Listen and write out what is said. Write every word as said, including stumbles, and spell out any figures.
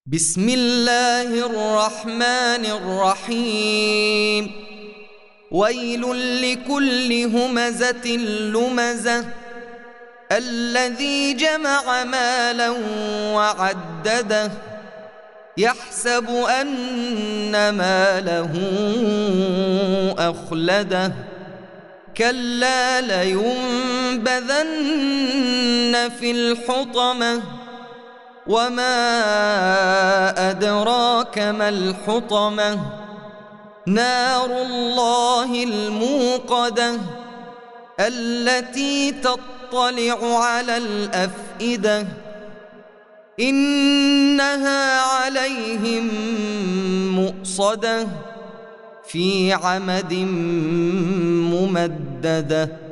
بسم الله الرحمن الرحيم. ويل لكل همزة لمزة الذي جمع مالا وعدده يحسب أن ماله أخلده كلا لينبذن في الحطمة وما أدراك ما الحطمة نار الله الموقدة التي تطلع على الأفئدة إنها عليهم مؤصدة في عمد ممددة.